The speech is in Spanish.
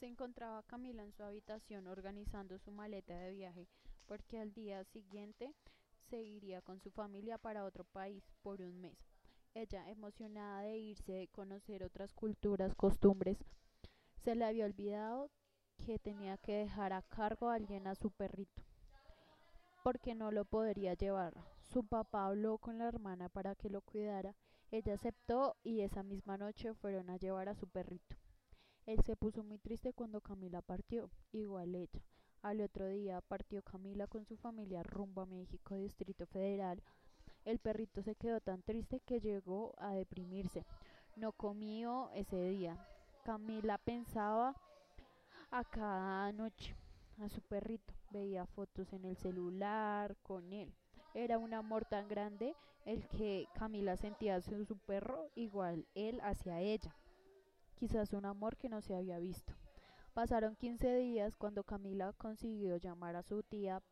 Se encontraba Camila en su habitación organizando su maleta de viaje porque al día siguiente se iría con su familia para otro país por un mes. Ella, emocionada de irse, de conocer otras culturas, costumbres, se le había olvidado que tenía que dejar a cargo a alguien a su perrito, porque no lo podría llevar. Su papá habló con la hermana para que lo cuidara. Ella aceptó y esa misma noche fueron a llevar a su perrito. Él se puso muy triste cuando Camila partió, igual ella. Al otro día partió Camila con su familia rumbo a México, Distrito Federal. El perrito se quedó tan triste que llegó a deprimirse. No comió ese día. Camila pensaba a cada noche a su perrito, veía fotos en el celular con él. Era un amor tan grande el que Camila sentía hacia su perro, igual él hacia ella. Quizás un amor que no se había visto. Pasaron 15 días cuando Camila consiguió llamar a su tía